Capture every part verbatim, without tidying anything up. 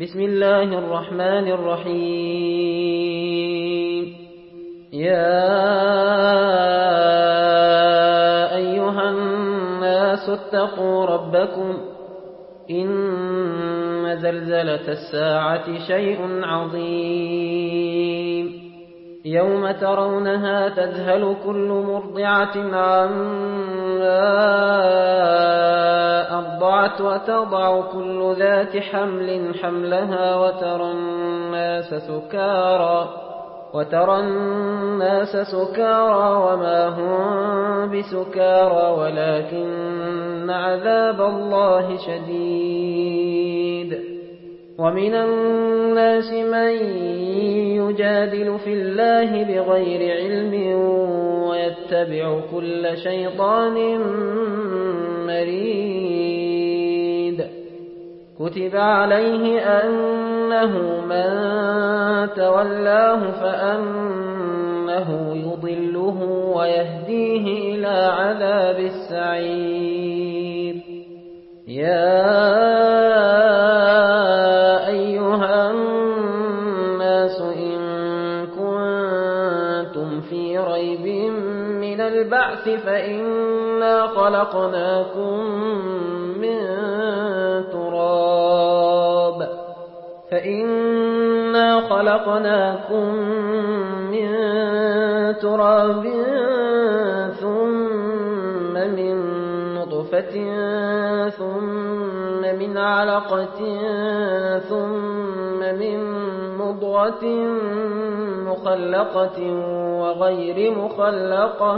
بسم الله الرحمن الرحيم. يا أيها الناس اتقوا ربكم إن زلزلة الساعة شيء عظيم يوم ترونها تذهل كل مرضعة عما أرضعت وتضع كل ذات حمل حملها وترى الناس سكارى وترى الناس سكارى وما هم بسكارى ولكن عذاب الله شديد. ومن الناس من يجادل في الله بغير علم ويتبع كل شيطان مريد. كتب عليه أنه من تولاه فأنه يضله ويهديه إلى عذاب السعير. يا أيها الناس إن كنتم في ريب من البعث فإنا خلقناكم من تراب فإنا خلقناكم من تراب ثم من نطفة ثم من علقة ثم من مضغة مخلقة وغير مخلقة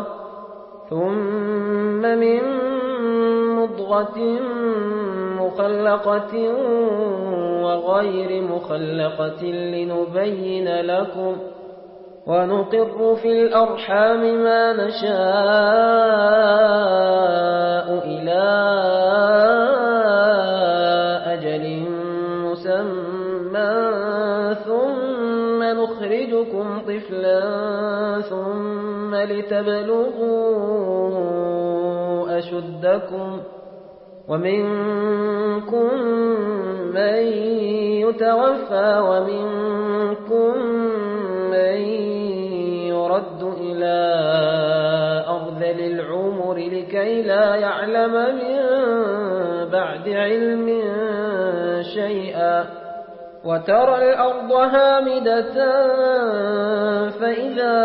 ثم من مضغة مخلقة وغير مخلقة لنبين لكم ونقر في الأرحام ما نشاء إلى أجل مسمى ثم نخرجكم طفلا ثم لتبلغوا أشدكم ومنكم من يتوفى ومنكم من يرد إلى أرذل العمر لكي لا يعلم من بعد علم شيئا. وترى الأرض هامدة فإذا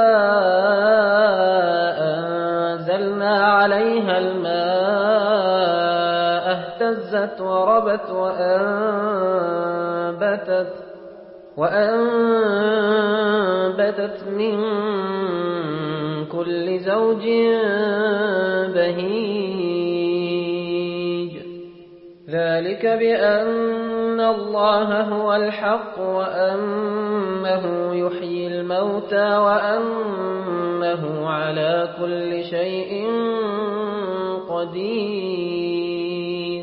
أنزلنا عليها الماء اهتزت وربت وأنبتت وأنبتت من كل زوج بهيج. ذلك بأن الله هو الحق وأنه يحيي الموتى وأنه على كل شيء قدير.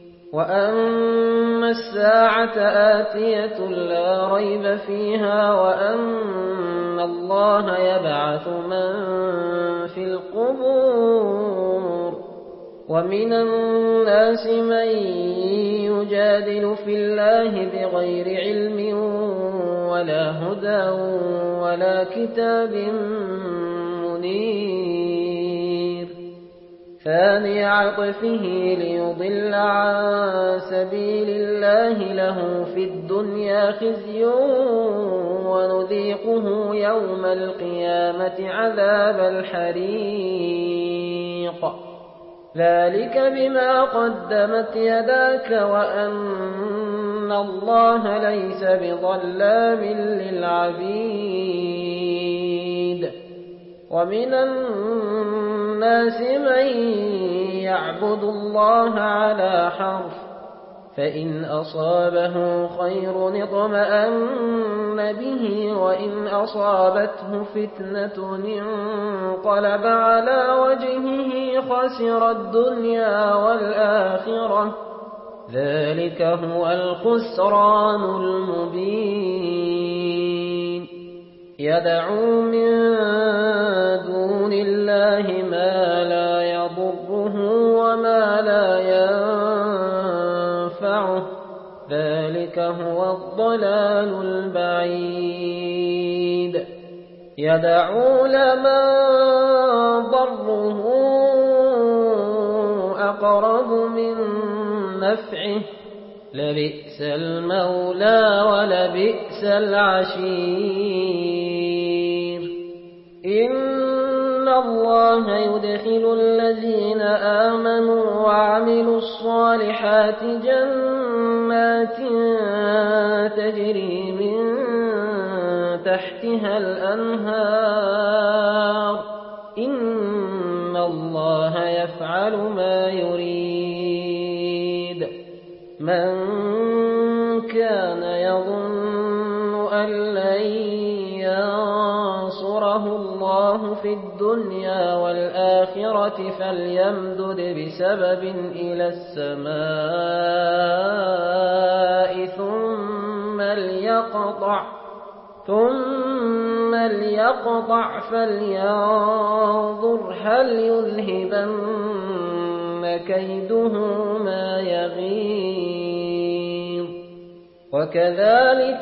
وأن الساعة آتية لا ريب فيها وأن الله يبعث من في القبور. ومن الناس من يجادل في الله بغير علم ولا هدى ولا كتاب منير. ثاني عطفه ليضل عن سبيل الله له في الدنيا خزي ونذيقه يوم القيامة عذاب الحريق. ذلك بما قدمت يداك وأن الله ليس بظلام للعبيد. ومن الناس من يعبد الله على حرف فإن أصابه خير اطمأن به وإن أصابته فتنة انقلب على وجهه خسر الدنيا والآخرة. ذلك هو الخسران المبين. يدعو من دون الله ما لا يضره وما لا ينفعه ذلك ذلك هو الضلال البعيد يدعو لمن ضره أقرب من نفعه لبئس المولى ولبئس العشير إن الله يدخل الذين آمنوا وعملوا الصالحات جنات تجري من تحتها الأنهار إن الله يفعل ما يريد من كان يظن أن لن ينصره الله في الدنيا والآخرة فليمدد بسبب إلى السماء ثم ليقطع ثم ليقطع فلينظر هل يذهبن كيده ما يغيظ وكذلك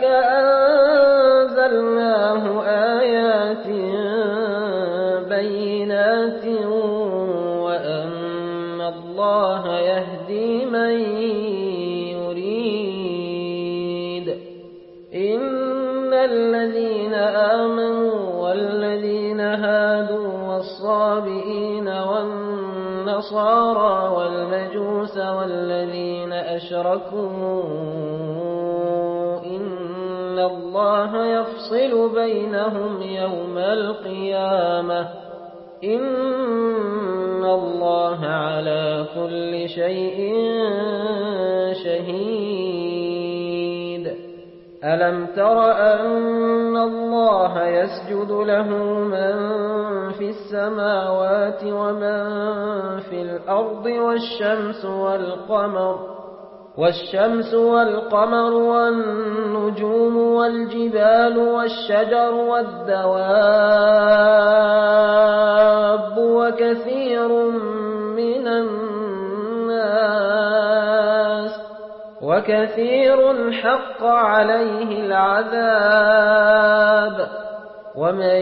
أنزلناه آيات بينات وأن الله يهدي من يريد إن الذين آمنوا والذين هادوا والصابئين والنصارى والمجوس والذين أشركوا إن الله يفصل بينهم يوم القيامة إن الله على كل شيء شهيد ألم تر أن الله يسجد له من في السماوات ومن في الأرض والشمس والقمر والشمس والقمر والنجوم والجبال والشجر والدواب وكثير من الناس وكثير حق عليه العذاب ومن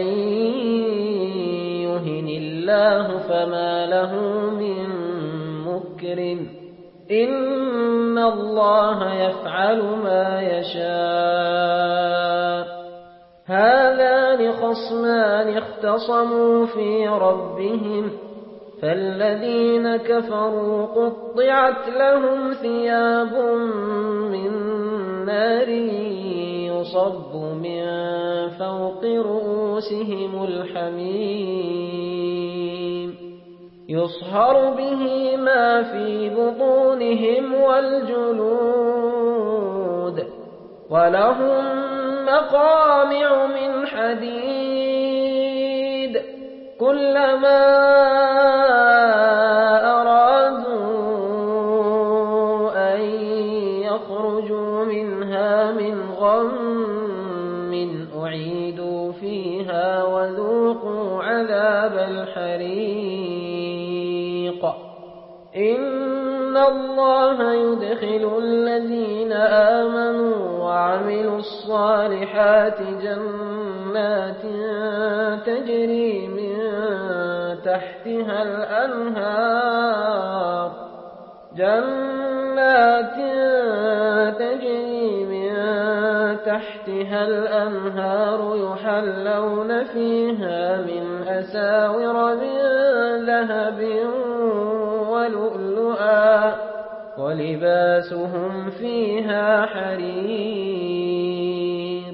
يهن الله فما له من مكرم إن الله يفعل ما يشاء هذان خصمان اختصموا في ربهم فالذين كفروا قطعت لهم ثياب من نار يصب من فوق رؤوسهم الحميم يصهر به ما في بطونهم والجلود ولهم مقامع من حديد كلما أرادوا أن يخرجوا منها من غم أعيدوا فيها وذوقوا عذاب الحريق إن الله يدخل الذين آمنوا وعملوا الصالحات جنات تجري من تحتها الأنهار جنات تجري من تحتها الأنهار يحلون فيها من أساور من ذهب ولؤلؤا ولباسهم فيها حرير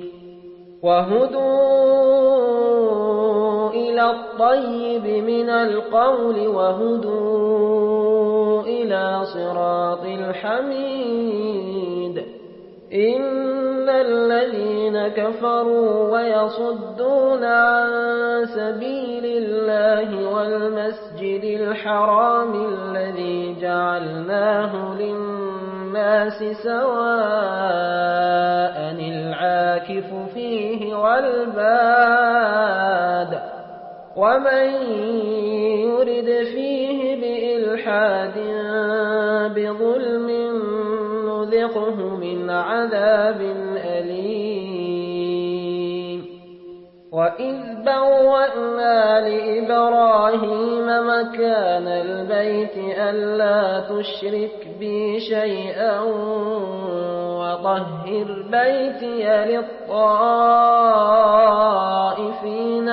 وهدوا إلى الطيب من القول وهدوا إلى صراط الحميد إن الذين كفروا ويصدون عن سبيل الله والمسجد الحرام الذي جعلناه للناس سواء العاكف فيه والباد ومن يرد فيه بإلحاد بظلم نذقه من عذاب أليم وإذ بوأنا لإبراهيم مكان البيت ألا تشرك بي شيئا وطهر بيتي للطائفين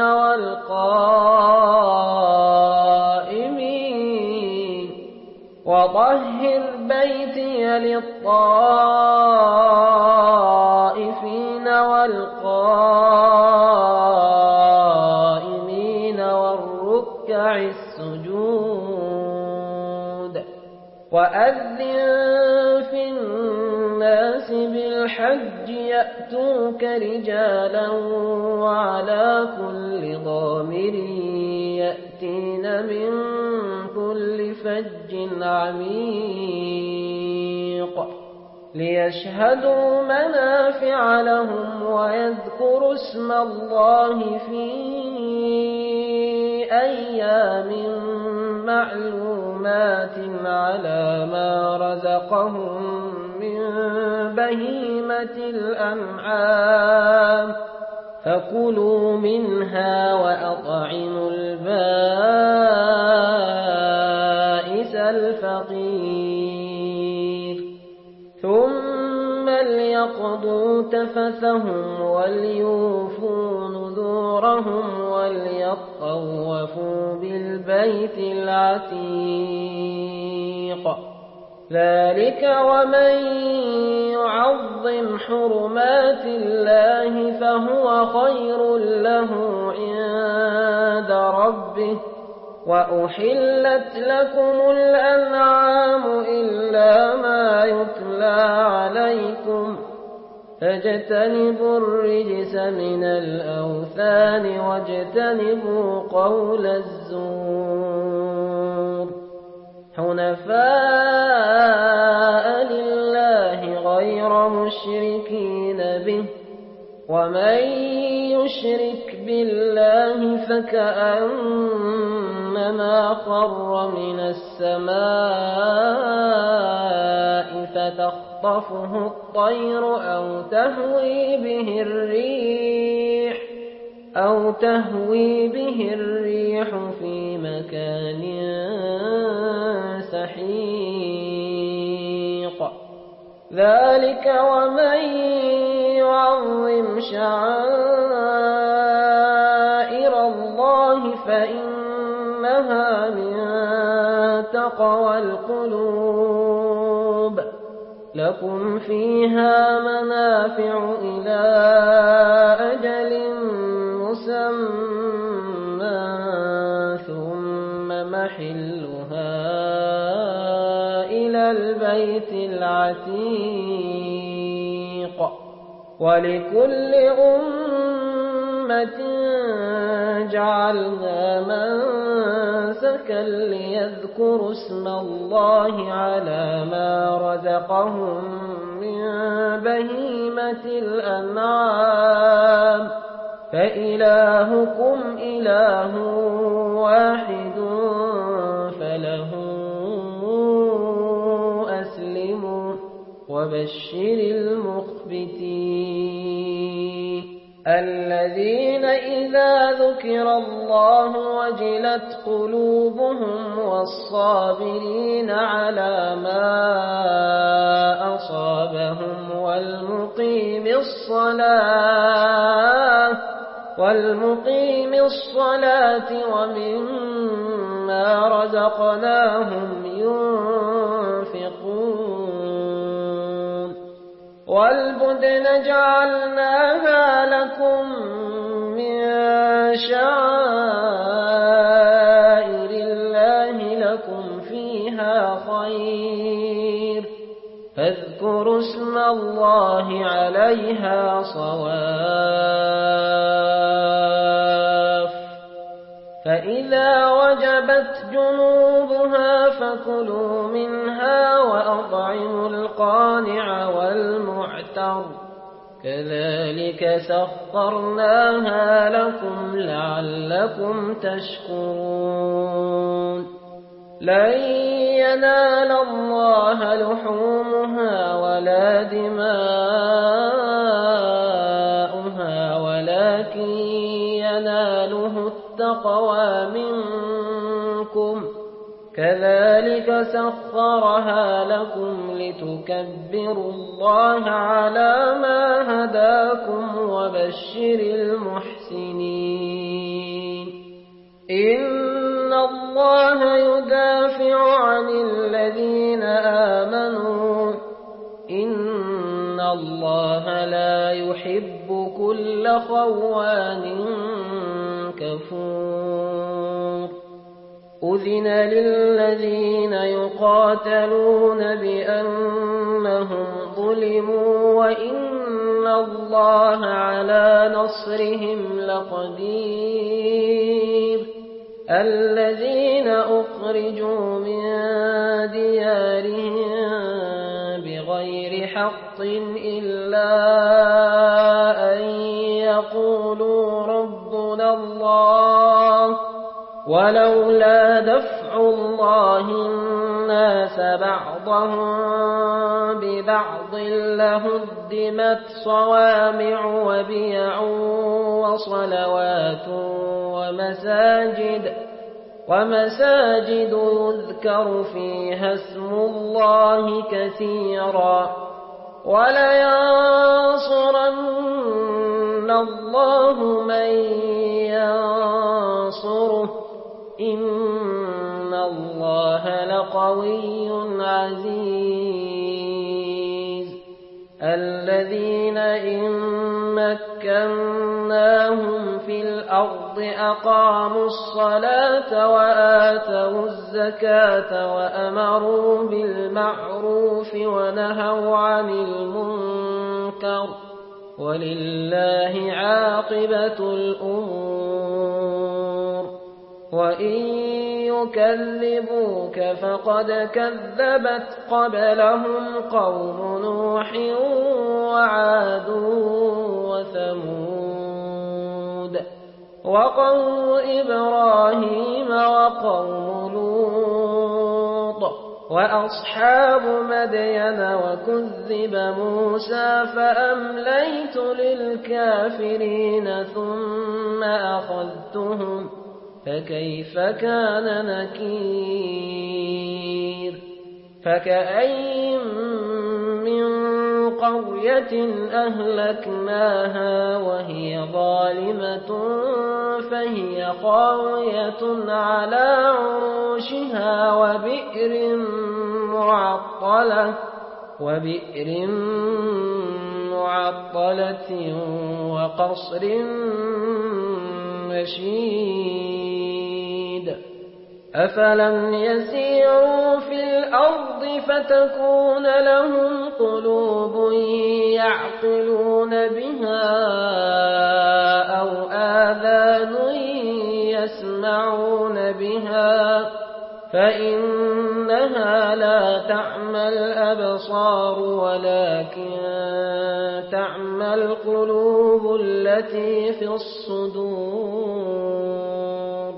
والقائمين وطهر بيتي للطائفين والقائمين والركع السجود وأذن في الناس بالحج يأتوك رجالا وعلى كل ضامر يأتين من كل فج عميق ليشهدوا منافع لهم ويذكروا اسم الله في أيام معلومات على ما رزقهم من بهيمة الأنعام فكلوا منها وأطعموا البائس الفقير ثم ليقضوا تفثهم وليوفوا نذورهم وليطوفوا بالبيت العتيق ذلك ومن يعظم حرمات الله فهو خير له عند ربه وأحلت لكم الأنعام إلا ما يتلى عليكم فاجتنبوا الرجس من الأوثان واجتنبوا قول الزور حنفاء لله غير مشركين به ومن يشرك بالله فكأنما خر من السماء فتخطفه الطير أو تهوي به الريح أو تهوي به الريح في مكان سحيق ذلك ومن يعظم شعائر الله فإنها من تقوى القلوب لكم فيها منافع إلى أجل مسمى ثم محلها إلى البيت العتيق ولكل أمة جعلنا منسكا ليذكروا اسم الله على ما رزقهم من بهيمة الأنعام فإلهكم إله واحد فله أسلموا وبشر المخبتين الذين إذا ذكر الله وجلت قلوبهم والصابرين على ما أصابهم والمقيم الصلاة والمقيم الصلاة ومما رزقناهم ينفقون والبدن جعلناها لكم من شعائر الله لكم فيها خير فاذكروا اسم الله عليها صواف فإذا وجبت جنوبها فكلوا منها وأطعموا القانع والمعتر كذلك سخرناها لكم لعلكم تشكرون لن ينال الله لحومها ولا دماؤها ولكن يناله التقوى منكم كذلك سخرها لكم لتكبروا الله على ما هداكم وبشر المحسنين إن الله يدافع عن الذين آمنوا إن الله لا يحب كل خوان كفور أذن للذين يقاتلون بأنهم ظلموا وإن الله على نصرهم لقدير الذين أخرجوا من ديارهم بغير حق إلا أن يقولوا ربنا الله ولولا دفع الله الناس بعضهم ببعض لهدمت صوامع وبيع وصلوات ومساجد ومساجد يذكر فيها اسم الله كثيرا ولينصرن الله من ينصره إن الله لقوي عزيز الذين إن مكناهم في الأرض أقاموا الصلاة وآتوا الزكاة وأمروا بالمعروف ونهوا عن المنكر ولله عاقبة الأمور وإن يكذبوك فقد كذبت قبلهم قوم نوح وعاد وثمود وقوم إبراهيم وقوم لوط وأصحاب مدين وكذب موسى فأمليت للكافرين ثم أخذتهم فكيف كان نكير فكأين من قرية أهلكناها وهي ظالمة فهي خاوية على عروشها وبئر معطلة وبئر معطلة وقصر مشيد أفلم يسيروا في الأرض فتكون لهم قلوب يعقلون بها أو آذان يسمعون بها فإنها لا تعمى الأبصار ولكن تعمى القلوب التي في الصدور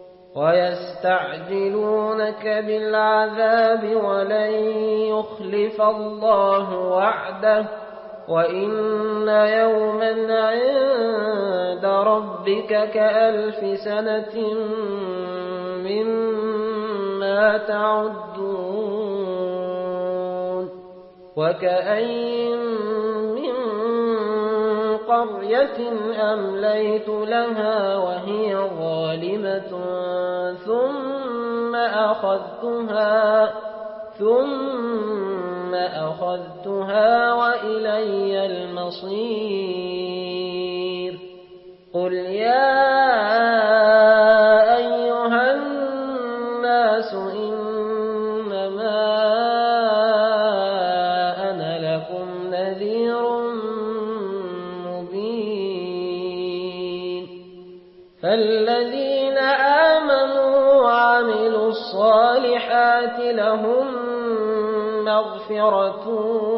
ويستعجلونك بالعذاب ولن يخلف الله وعده وإن يوما عند ربك كألف سنة مما تعدون وكأين من قرية أمليت لها وهي ظالمة ثم أخذتها ثم أخذتها وإلي المصير قل يا أيها الناس إنما أنا لكم نذير مبين فالذين آمنوا وعملوا الصالحات لهم مغفرة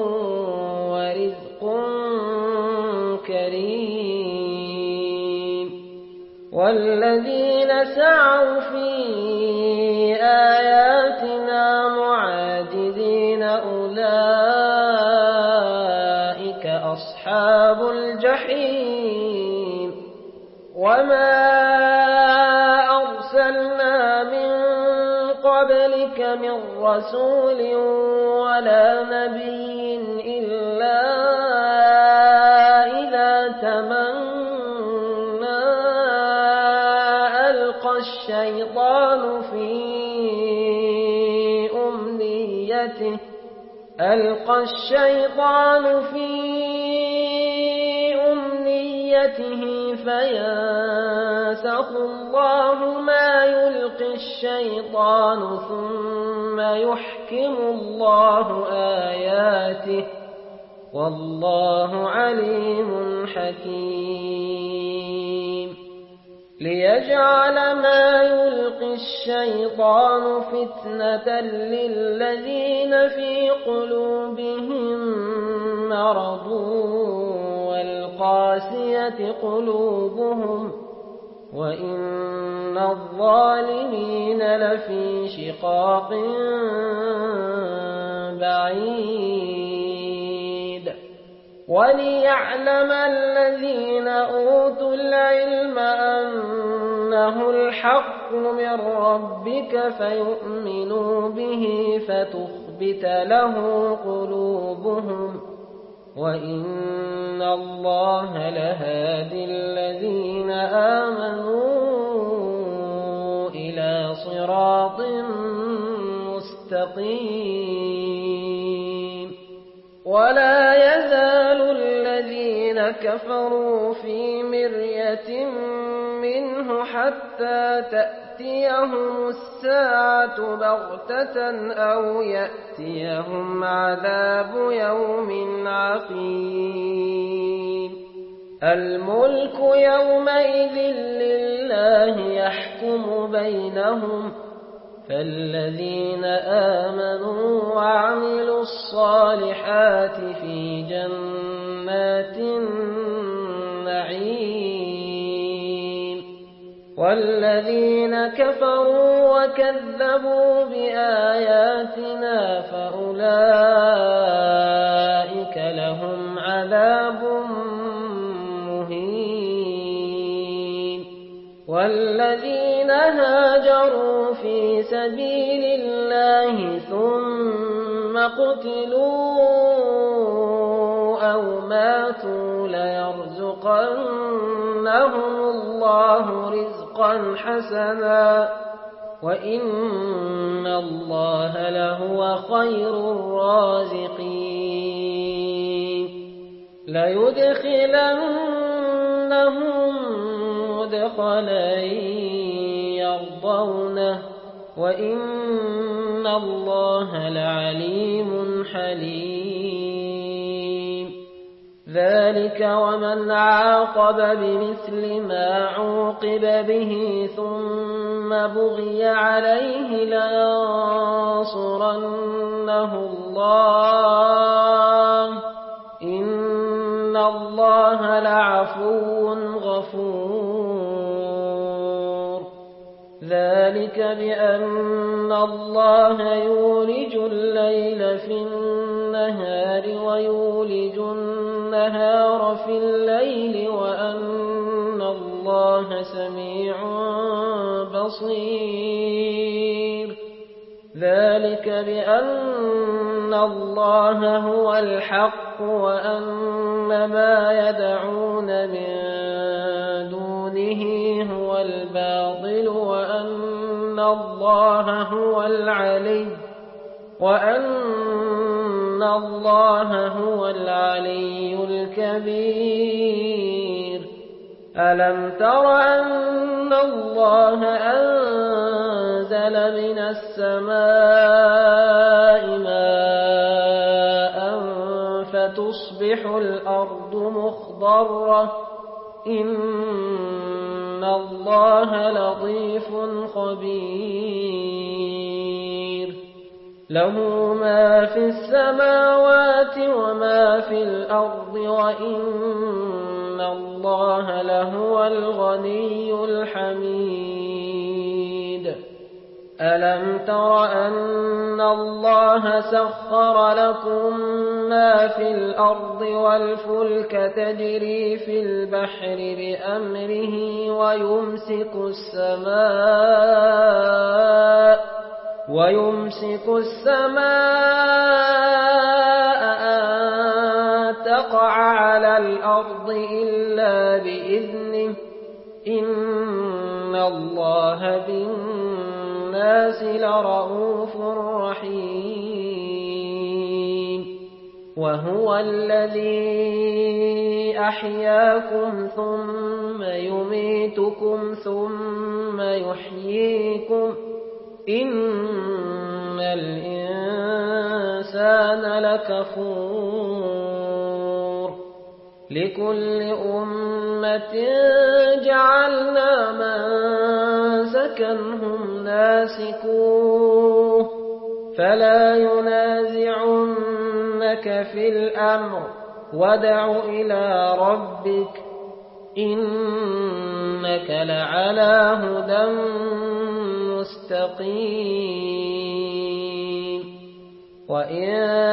ورزق كريم والذين سعوا في آياتنا الجحيم وما أرسلنا من قبلك من رسول ولا نبي إلا إذا تمنى ألقى الشيطان في أمنيته ألقى الشيطان في أمنيته فينسخ الله ما يلقي الشيطان ثم يحكم الله آياته والله عليم حكيم ليجعل ما يلقي الشيطان فتنة للذين في قلوبهم مرض والقاسية قلوبهم وإن الظالمين لفي شقاق بعيد وليعلم الذين أوتوا العلم أنه الحق من ربك فيؤمنوا به فتخبت له قلوبهم وإن الله لهادي الذين آمنوا إلى صراط مستقيم ولا يزال الذين كفروا في مرية منه حتى تأتيهم الساعة بغتة أو يأتيهم عذاب يوم عقيم الملك يومئذ لله يحكم بينهم فالذين آمنوا وعملوا الصالحات في جنات النعيم والذين كفروا وكذبوا بآياتنا فأولئك لهم عذاب مهين والذين هاجروا في سبيل الله ثم قتلوا أو ماتوا ليرزقنهم الله رزقا حسنا وإن الله لهو خير الرازقين ليدخلنهم مدخلا يرضونه وإن الله لعليم حليم ذلك ومن عاقب بمثل ما عوقب به ثم بغي عليه لينصرنه الله إن الله لعفو غفور ذلك بأن الله يولج الليل في النهار ويولج النهار في الليل وأن الله سميع بصير ذلك بأن الله هو الحق وأن ما يدعون من دونه هو الباطل وأن الله هو العلي وأن الله هو العلي الكبير ألم تر أن الله أنزل من السماء ماء فتصبح الأرض مخضرة إن الله لطيف خبير له ما في السماوات وما في الأرض وإن الله لهو الغني الحميد ألم تر أن الله سخر لكم ما في الأرض والفلك تجري في البحر بأمره ويمسك السماء ويمسك السماء أن تقع على الأرض إلا بإذنه إن الله بالناس لرءوف رحيم وهو الذي أحياكم ثم يميتكم ثم يحييكم إن الإنسان لكفور لكل أمة جعلنا منسكا هم ناسكوه فلا ينازعنك في الأمر وادع إلى ربك إنك لعلى هدى مستقيم وإن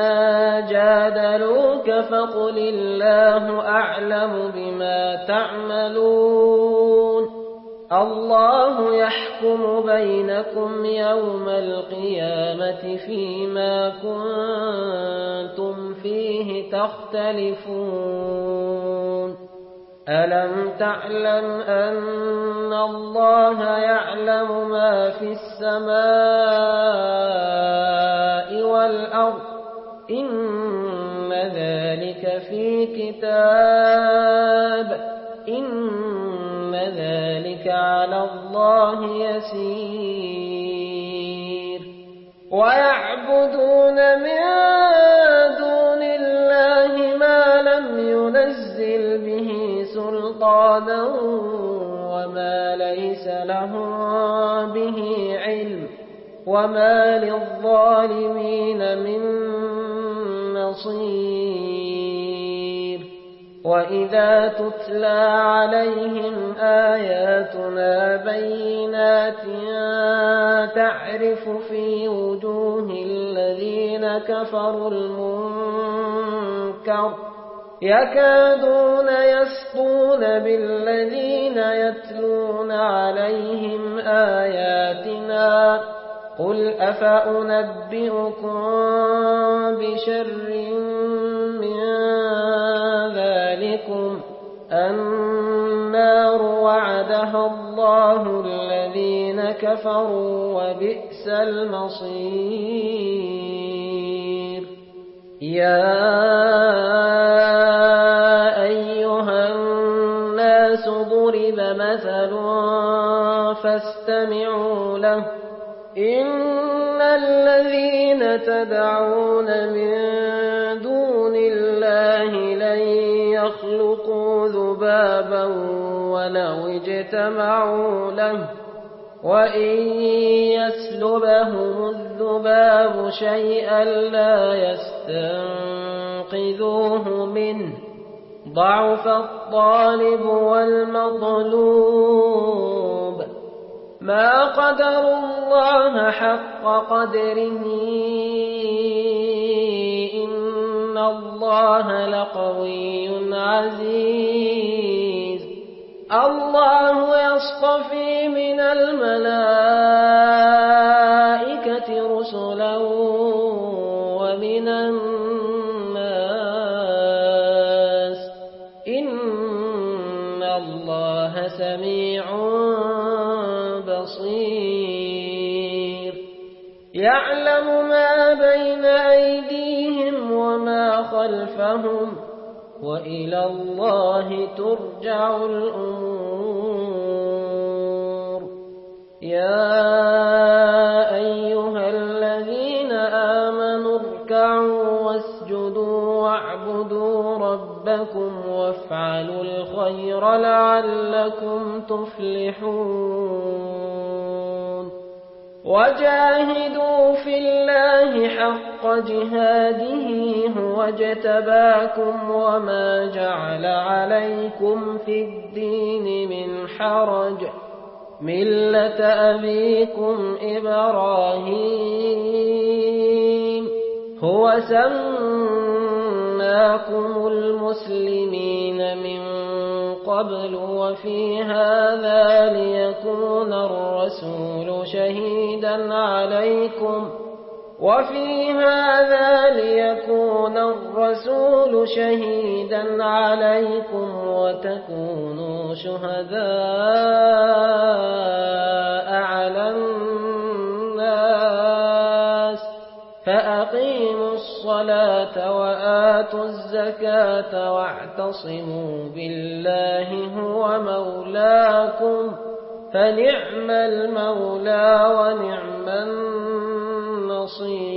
جادلوك فقل الله أعلم بما تعملون الله يحكم بينكم يوم القيامة فيما كنتم فيه تختلفون ألم تعلم أن الله يعلم ما في السماء والأرض إن ذلك في كتاب إن ذلك على الله يسير ويعبدون من دون الله ما لم ينزل به سلطانا وما ليس لهم به علم وما للظالمين من نصير وإذا تتلى عليهم آياتنا بينات تعرف في وجوه الذين كفروا المنكر يكادون يسطون بالذين يتلون عليهم آياتنا قل أفأنبئكم بشر من ذلكم النار وعدها الله الذين كفروا وبئس المصير يا أيها الناس ضرب مثل فاستمعوا له إن الذين تدعون من دون الله لن يخلقوا ذبابا ولو اجتمعوا له وإن يسلبهم الذباب شيئا لا يستنقذوه منه ضعف الطالب والمطلوب ما قدروا الله حق قدره إن الله لقوي عزيز الله يصطفي من الملائكة رسلا ومن الناس إن الله سميع بصير يعلم ما بين أيديهم وما خلفهم وإلى الله ترجع الأمور يا أيها الذين آمنوا اركعوا واسجدوا واعبدوا ربكم وافعلوا الخير لعلكم تفلحون وجاهدوا في الله حق جهاده هو اجتباكم وما جعل عليكم في الدين من حرج مِلَّةَ أَبِيكُمْ إِبْرَاهِيمَ هُوَ سَمَّاكُمُ الْمُسْلِمِينَ مِنْ قَبْلُ وَفِي هَذَا لِيَكُونَ الرَّسُولُ شَهِيدًا عَلَيْكُمْ وفي هذا ليكون الرسول شهيدا عليكم وتكونوا شهداء على الناس فأقيموا الصلاة وآتوا الزكاة واعتصموا بالله هو مولاكم فنعم المولى ونعم النصير